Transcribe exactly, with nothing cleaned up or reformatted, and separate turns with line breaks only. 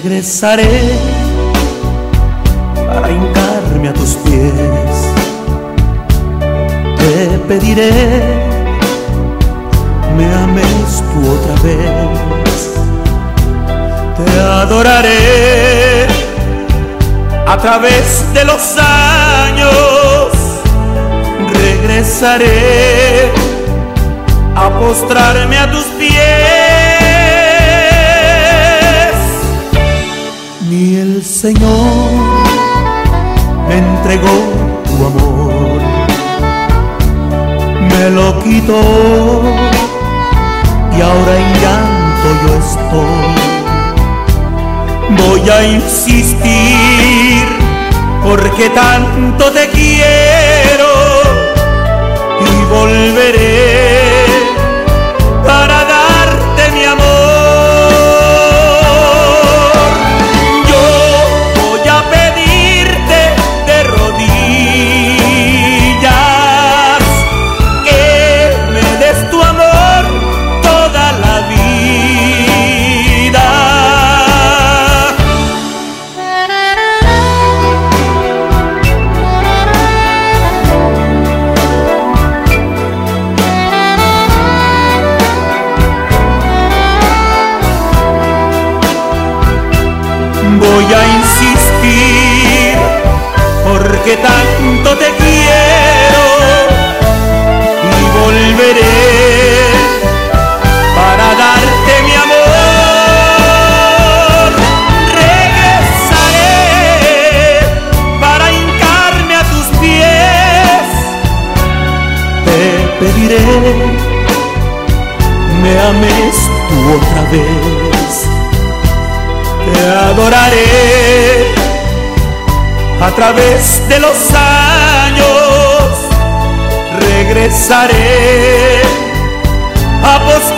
regresaré para hincarme a tus pies. Te pediré, me ames tú otra vez. Te adoraré a través de los años. Regresaré a postrarme a tus pies. Ni el Señor me entregó tu amor, me lo quitó y ahora en llanto yo estoy. Voy a insistir porque tanto te quiero y volveré para darte mi amor. Yo voy a pedirte de rodillas que me des tu amor toda la vida. Voy a insistir porque tanto te quiero y volveré para darte mi amor. Regresaré para hincarme a tus pies. Te pediré, me ames tú otra vez. Te adoraré a través de los años. Regresaré a postrarme